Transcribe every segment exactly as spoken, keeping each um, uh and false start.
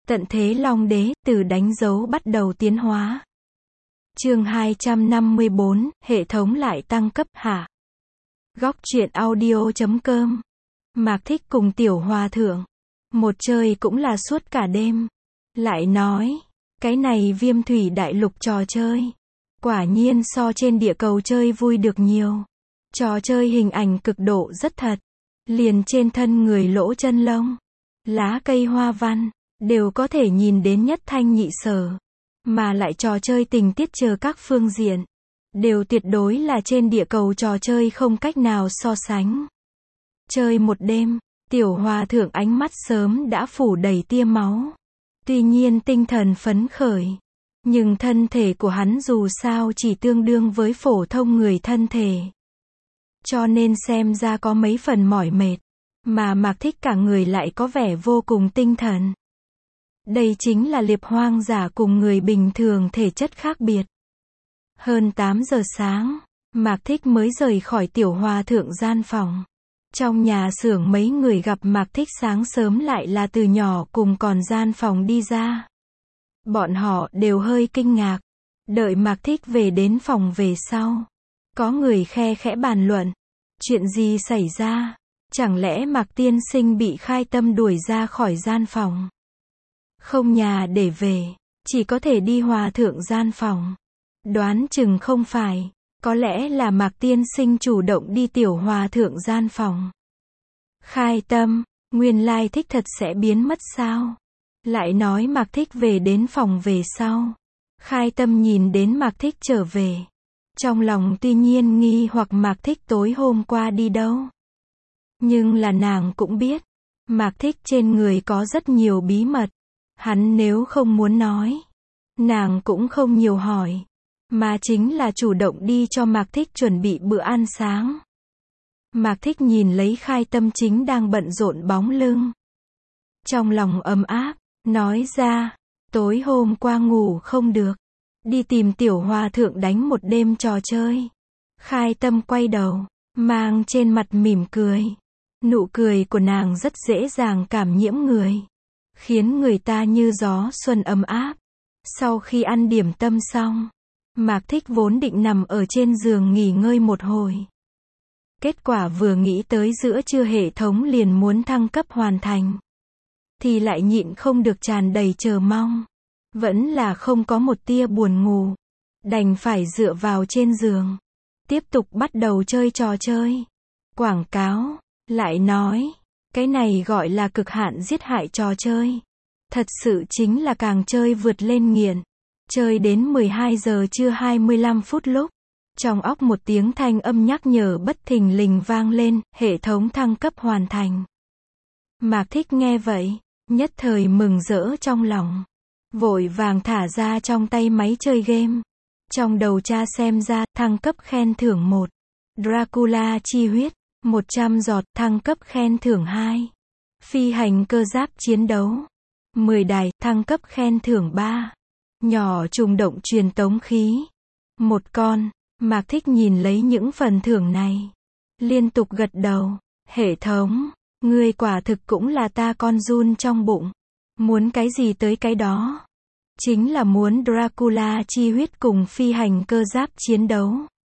Tận thế Long Đế, từ đánh dấu bắt đầu tiến hóa. Chương hai trăm năm mươi bốn, hệ thống lại tăng cấp hả? Góc truyện audio chấm com. Mạc Thích cùng Tiểu Hòa Thượng. Một chơi cũng là suốt cả đêm. Lại nói, cái này Viêm Thủy Đại Lục trò chơi. Quả nhiên so trên địa cầu chơi vui được nhiều. Trò chơi hình ảnh cực độ rất thật. Liền trên thân người lỗ chân lông, lá cây hoa văn, đều có thể nhìn đến nhất thanh nhị sở. Mà lại trò chơi tình tiết chờ các phương diện, đều tuyệt đối là trên địa cầu trò chơi không cách nào so sánh. Chơi một đêm, Tiểu Hòa Thượng ánh mắt sớm đã phủ đầy tia máu. Tuy nhiên tinh thần phấn khởi, nhưng thân thể của hắn dù sao chỉ tương đương với phổ thông người thân thể. Cho nên xem ra có mấy phần mỏi mệt, mà Mạc Thích cả người lại có vẻ vô cùng tinh thần. Đây chính là liệp hoang giả cùng người bình thường thể chất khác biệt. Hơn tám giờ sáng, Mạc Thích mới rời khỏi Tiểu Hòa Thượng gian phòng. Trong nhà xưởng mấy người gặp Mạc Thích sáng sớm lại là từ nhỏ cùng còn gian phòng đi ra. Bọn họ đều hơi kinh ngạc. Đợi Mạc Thích về đến phòng về sau, có người khe khẽ bàn luận. Chuyện gì xảy ra? Chẳng lẽ Mạc tiên sinh bị Khai Tâm đuổi ra khỏi gian phòng? Không nhà để về, chỉ có thể đi Hòa Thượng gian phòng. Đoán chừng không phải, có lẽ là Mạc tiên sinh chủ động đi Tiểu Hòa Thượng gian phòng. Khai Tâm, nguyên lai Thích thật sẽ biến mất sao? Lại nói Mạc Thích về đến phòng về sau. Khai Tâm nhìn đến Mạc Thích trở về. Trong lòng tuy nhiên nghi hoặc Mạc Thích tối hôm qua đi đâu. Nhưng là nàng cũng biết, Mạc Thích trên người có rất nhiều bí mật. Hắn nếu không muốn nói, nàng cũng không nhiều hỏi, mà chính là chủ động đi cho Mạc Thích chuẩn bị bữa ăn sáng. Mạc Thích nhìn lấy Khai Tâm chính đang bận rộn bóng lưng. Trong lòng ấm áp, nói ra, tối hôm qua ngủ không được. Đi tìm Tiểu Hòa Thượng đánh một đêm trò chơi. Khai Tâm quay đầu, mang trên mặt mỉm cười. Nụ cười của nàng rất dễ dàng cảm nhiễm người, khiến người ta như gió xuân ấm áp. Sau khi ăn điểm tâm xong, Mạc Thích vốn định nằm ở trên giường nghỉ ngơi một hồi. Kết quả vừa nghĩ tới giữa trưa hệ thống liền muốn thăng cấp hoàn thành, thì lại nhịn không được tràn đầy chờ mong. Vẫn là không có một tia buồn ngủ. Đành phải dựa vào trên giường, tiếp tục bắt đầu chơi trò chơi. Quảng cáo, lại nói, cái này gọi là cực hạn giết hại trò chơi. Thật sự chính là càng chơi vượt lên nghiện. Chơi đến mười hai giờ trưa hai mươi lăm phút lúc, trong óc một tiếng thanh âm nhắc nhở bất thình lình vang lên, hệ thống thăng cấp hoàn thành. Mạc Thích nghe vậy, nhất thời mừng rỡ trong lòng. Vội vàng thả ra trong tay máy chơi game. Trong đầu tra xem ra, thăng cấp khen thưởng một. Dracula chi huyết, một trăm giọt, thăng cấp khen thưởng hai. Phi hành cơ giáp chiến đấu, mười đài, thăng cấp khen thưởng ba. Nhỏ trùng động truyền tống khí, một con. Mạc Thích nhìn lấy những phần thưởng này, liên tục gật đầu. Hệ thống, ngươi quả thực cũng là ta con giun trong bụng. Muốn cái gì tới cái đó. Chính là muốn Dracula chi huyết cùng phi hành cơ giáp chiến đấu.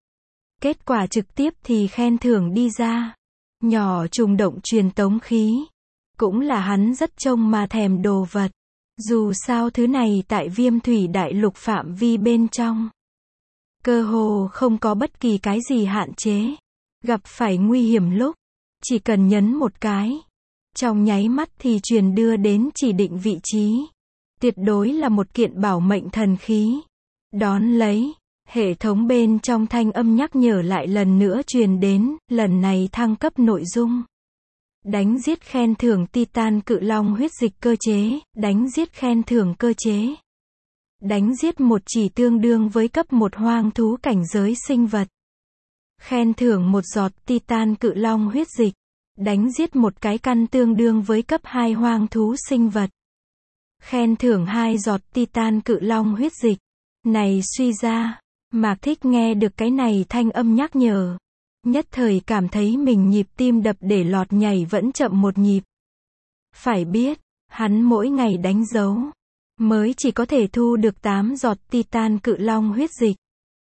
Kết quả trực tiếp thì khen thưởng đi ra. Nhỏ trùng động truyền tống khí. Cũng là hắn rất trông mà thèm đồ vật. Dù sao thứ này tại Viêm Thủy Đại Lục phạm vi bên trong, cơ hồ không có bất kỳ cái gì hạn chế. Gặp phải nguy hiểm lúc, chỉ cần nhấn một cái, trong nháy mắt thì truyền đưa đến chỉ định vị trí. Tuyệt đối là một kiện bảo mệnh thần khí. Đón lấy, hệ thống bên trong thanh âm nhắc nhở lại lần nữa truyền đến, lần này thăng cấp nội dung. Đánh giết khen thưởng Titan cự long huyết dịch cơ chế, đánh giết khen thưởng cơ chế. Đánh giết một chỉ tương đương với cấp một hoang thú cảnh giới sinh vật. Khen thưởng một giọt Titan cự long huyết dịch. Đánh giết một cái căn tương đương với cấp hai hoang thú sinh vật. Khen thưởng hai giọt Titan cự long huyết dịch. Này suy ra, Mạc Thích nghe được cái này thanh âm nhắc nhở. Nhất thời cảm thấy mình nhịp tim đập để lọt nhảy vẫn chậm một nhịp. Phải biết, Hắn mỗi ngày đánh dấu, mới chỉ có thể thu được tám giọt Titan cự long huyết dịch.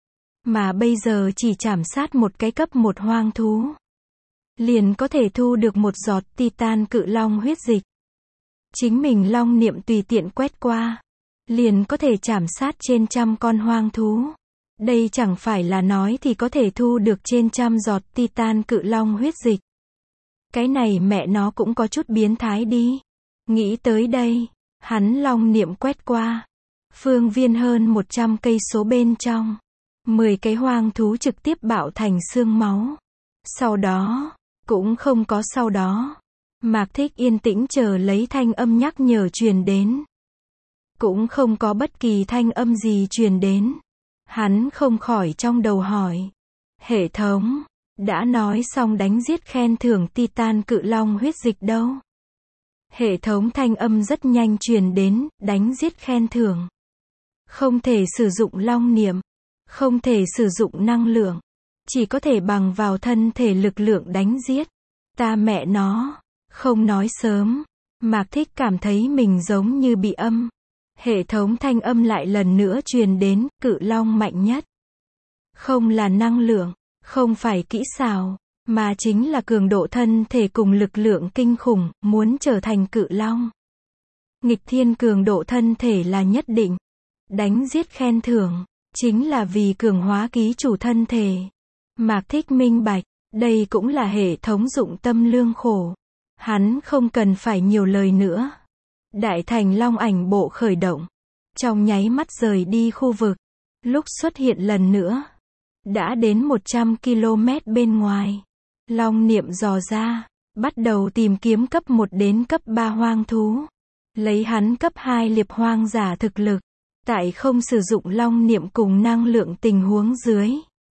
Mà bây giờ chỉ chảm sát một cái cấp một hoang thú, liền có thể thu được một giọt Titan cự long huyết dịch. Chính mình long niệm tùy tiện quét qua, liền có thể chảm sát trên trăm con hoang thú. Đây chẳng phải là nói thì có thể thu được trên trăm giọt Titan cự long huyết dịch. Cái này mẹ nó cũng có chút biến thái đi. Nghĩ tới đây, hắn long niệm quét qua. Phương viên hơn một trăm cây số bên trong, mười cái hoang thú trực tiếp bạo thành xương máu. Sau đó, cũng không có sau đó. Mạc Thích yên tĩnh chờ lấy thanh âm nhắc nhở truyền đến. Cũng không có bất kỳ thanh âm gì truyền đến. Hắn không khỏi trong đầu hỏi. Hệ thống, đã nói xong đánh giết khen thưởng Titan cự long huyết dịch đâu? Hệ thống thanh âm rất nhanh truyền đến, đánh giết khen thưởng. Không thể sử dụng long niệm, không thể sử dụng năng lượng, chỉ có thể bằng vào thân thể lực lượng đánh giết. Ta mẹ nó, không nói sớm. Mạc Thích cảm thấy mình giống như bị âm. Hệ thống thanh âm lại lần nữa truyền đến, cự long mạnh nhất. Không là năng lượng, không phải kỹ xảo, mà chính là cường độ thân thể cùng lực lượng kinh khủng, muốn trở thành cự long. Nghịch thiên cường độ thân thể là nhất định. Đánh giết khen thưởng, chính là vì cường hóa ký chủ thân thể. Mạc Thích minh bạch, đây cũng là hệ thống dụng tâm lương khổ. Hắn không cần phải nhiều lời nữa. Đại thành long ảnh bộ khởi động. Trong nháy mắt rời đi khu vực. Lúc xuất hiện lần nữa, đã đến một trăm ki lô mét bên ngoài. Long niệm dò ra, bắt đầu tìm kiếm cấp một đến cấp ba hoang thú. Lấy hắn cấp hai liệp hoang giả thực lực, tại không sử dụng long niệm cùng năng lượng tình huống dưới.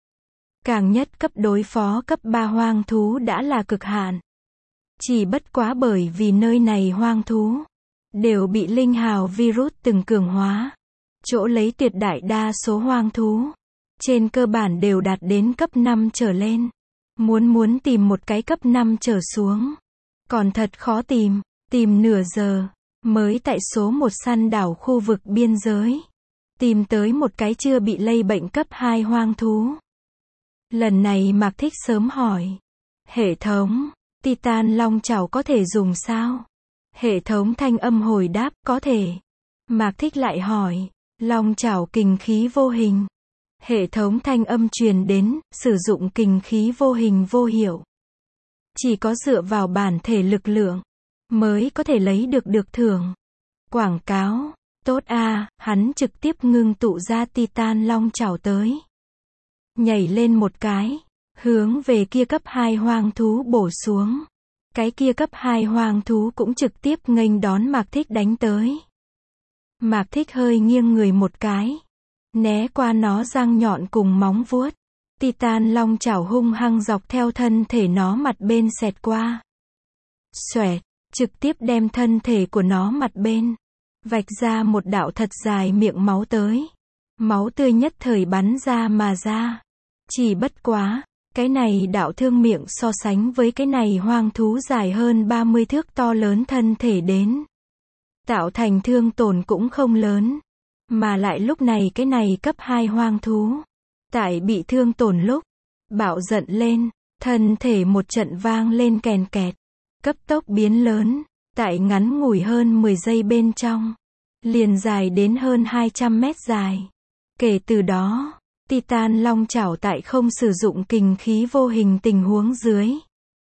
Càng nhất cấp đối phó cấp ba hoang thú đã là cực hạn. Chỉ bất quá bởi vì nơi này hoang thú đều bị linh hào virus từng cường hóa. Chỗ lấy tuyệt đại đa số hoang thú, trên cơ bản đều đạt đến cấp năm trở lên. Muốn muốn tìm một cái cấp năm trở xuống, còn thật khó tìm, tìm nửa giờ, mới tại số một săn đảo khu vực biên giới. Tìm tới một cái chưa bị lây bệnh cấp hai hoang thú. Lần này Mạc Thích sớm hỏi. Hệ thống, Titan long chảo có thể dùng sao? Hệ thống thanh âm hồi đáp, có thể. Mạc Thích lại hỏi, long chảo kình khí vô hình. Hệ thống thanh âm truyền đến, sử dụng kình khí vô hình vô hiệu. Chỉ có dựa vào bản thể lực lượng, mới có thể lấy được được thưởng. Quảng cáo, tốt a, hắn trực tiếp ngưng tụ ra Titan long chảo tới. Nhảy lên một cái, hướng về kia cấp hai hoang thú bổ xuống. Cái kia cấp hai hoang thú cũng trực tiếp nghênh đón Mạc Thích đánh tới. Mạc Thích hơi nghiêng người một cái, né qua nó răng nhọn cùng móng vuốt. Titan long chảo hung hăng dọc theo thân thể nó mặt bên xẹt qua. Xoẹt, trực tiếp đem thân thể của nó mặt bên vạch ra một đạo thật dài miệng máu tới. Máu tươi nhất thời bắn ra mà ra. Chỉ bất quá, cái này đạo thương miệng so sánh với cái này hoang thú dài hơn ba mươi thước to lớn thân thể đến, tạo thành thương tổn cũng không lớn. Mà lại lúc này cái này cấp hai hoang thú, tại bị thương tổn lúc, bạo giận lên, thân thể một trận vang lên kèn kẹt, cấp tốc biến lớn, tại ngắn ngủi hơn mười giây bên trong, liền dài đến hơn hai trăm mét dài. Kể từ đó, Titan long chảo tại không sử dụng kình khí vô hình tình huống dưới,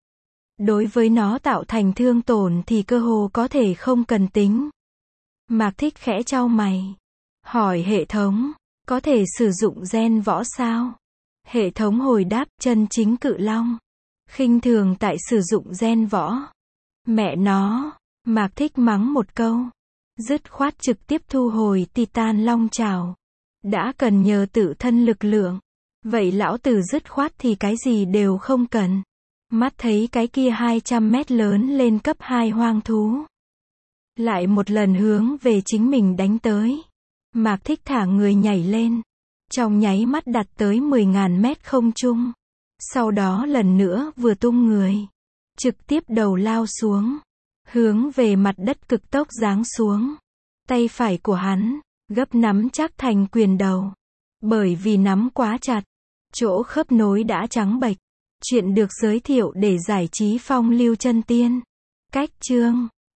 đối với nó tạo thành thương tổn thì cơ hồ có thể không cần tính. Mạc Thích khẽ chau mày, hỏi hệ thống, có thể sử dụng gen võ sao? Hệ thống hồi đáp, chân chính cự long, khinh thường tại sử dụng gen võ. Mẹ nó, Mạc Thích mắng một câu, dứt khoát trực tiếp thu hồi Titan long chảo. Đã cần nhờ tự thân lực lượng, vậy lão tử dứt khoát thì cái gì đều không cần. Mắt thấy cái kia hai trăm mét lớn lên cấp hai hoang thú, lại một lần hướng về chính mình đánh tới. Mạc Thích thả người nhảy lên, trong nháy mắt đặt tới mười nghìn mét không trung. Sau đó lần nữa vừa tung người, trực tiếp đầu lao xuống, hướng về mặt đất cực tốc giáng xuống. Tay phải của hắn, gấp nắm chắc thành quyền đầu. Bởi vì nắm quá chặt, chỗ khớp nối đã trắng bệch. Chuyện được giới thiệu để giải trí phong lưu chân tiên. Cách chương